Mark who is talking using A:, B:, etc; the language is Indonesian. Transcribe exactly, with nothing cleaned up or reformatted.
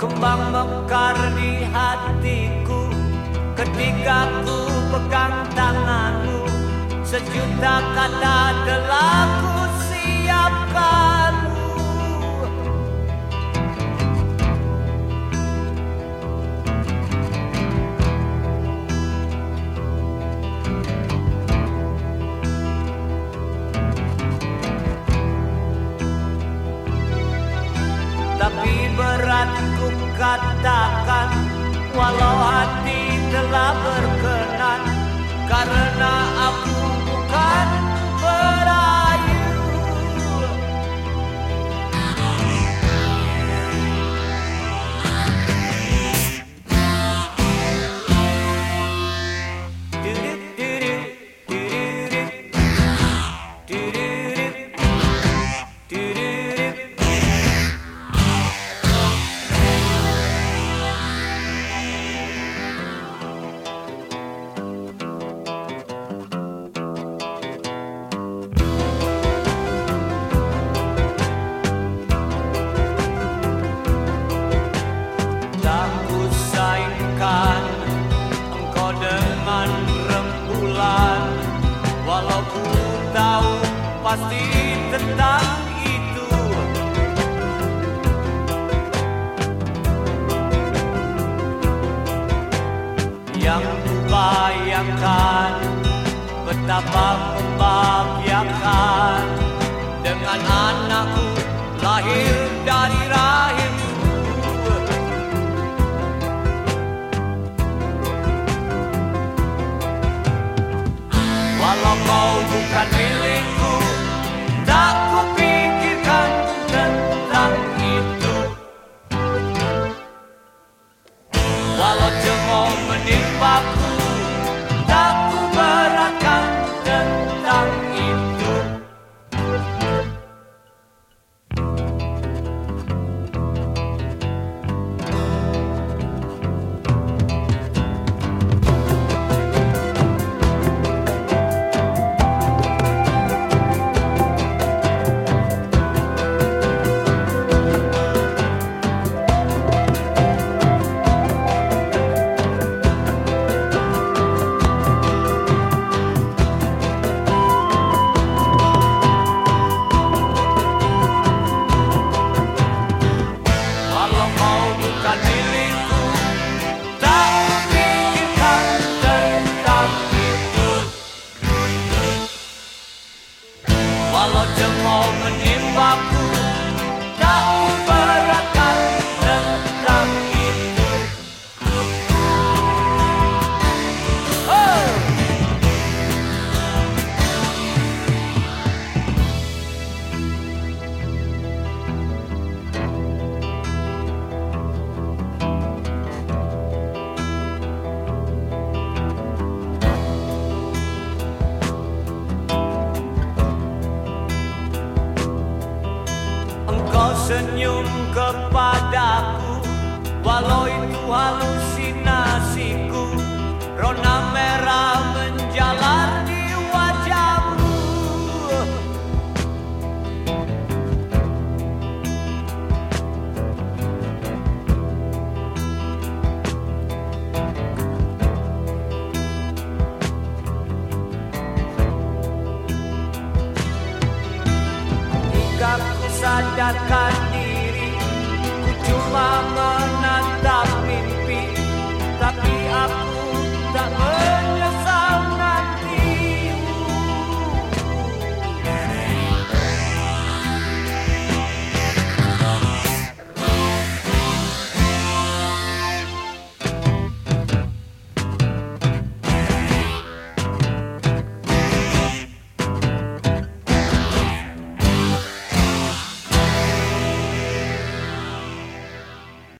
A: kembang mekar di hatiku ketika ku pegang tanganmu. Sejuta kata telah ku siapkanmu. Tapi berat ku katakan, walau hati telah berkenan, karena aku bukan perayu. Engkau dengan rembulan, walau ku tahu pasti tentang itu. Yang ku bayangkan betapa membahagiakan dengan anakku lahir dari rahimmu. Walau kau bukan milikku, tak kupikirkan tentang itu. Walau cemooh menimpaku, tak kuberatkan tentang itu. Bukan milikku, tak kupikirkan tentang itu. Walau cemooh menimpaku, tak kuberatkan tentang itu. Oh! Engkau senyum kepadaku, walau itu halusinasiku. Rona merah menjalar di wajahmu. Hingga ku sadarkan diri, ku cuma menatap mimpi, tapi apa